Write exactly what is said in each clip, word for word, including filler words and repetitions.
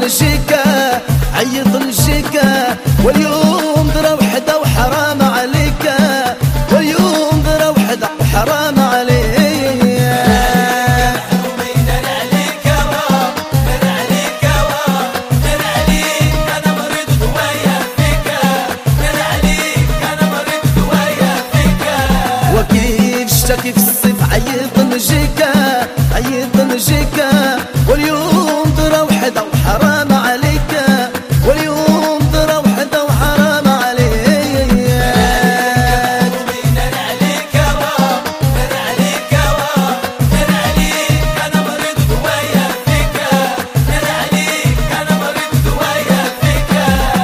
نجيكا عيط نجيكا واليوم درا وحدة وحرام عليكا واليوم درا وحدة وحرام عليك اشتكي في الصيف عيط نجيكا عيط نجيكا واليوم درا وحدة وحرام عليكا واليوم درا وحدة وحرام عليك نر عليك نر عليك نر عليك انا مريض دوايا فيك نر عليك انا مريض دوايا فيك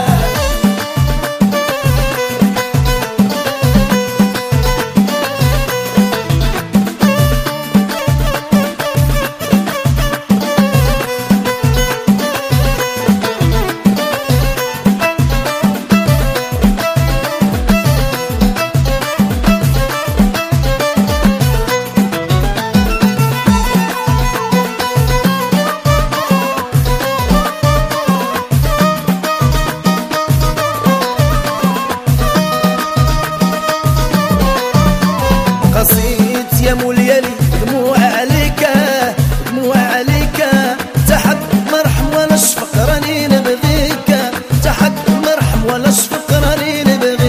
قصيت يا موليالي دموع عليك دموع عليك تحت مرحم ولا شفق راني نبغيك تحت مرحم ولا شفق راني نبغيك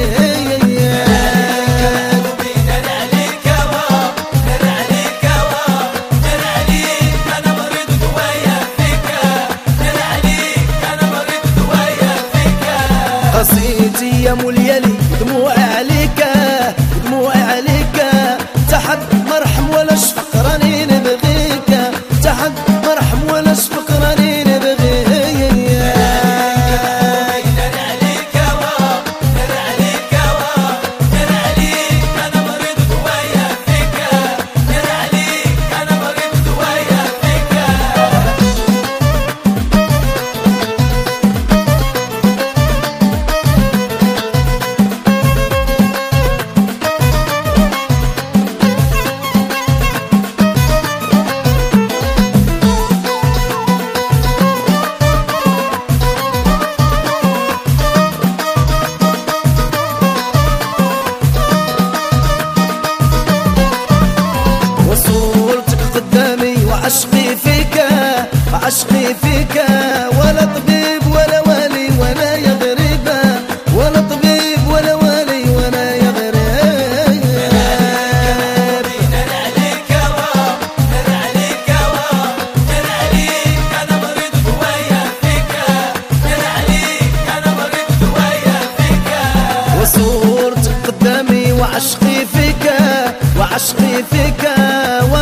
نر عليك نر عليك نر عليك انا مريض دوايا فيك نر عليك انا مريض دوايا فيك قصيت يا موليالي دموع عليك دموع عليك تحت مرحم ولا شفق راني نبغيك تحت مرحم ولا شفق راني نبغيك نر عليك نر عليك نر عليك انا مريض دوايا فيك نر عليك انا مريض دوايا فيك وصورتك قدامي وعشقي فيك عشقي فيك ولا طبيب ولا والي ولا يا غريبة ولا طبيب ولا والي ولا يا غريب نر عليك نر عليك نر عليك انا مريض دوايا فيك نر عليك انا مريض دوايا فيك وصورتك قدامي وعشقي فيك وعشقي فيك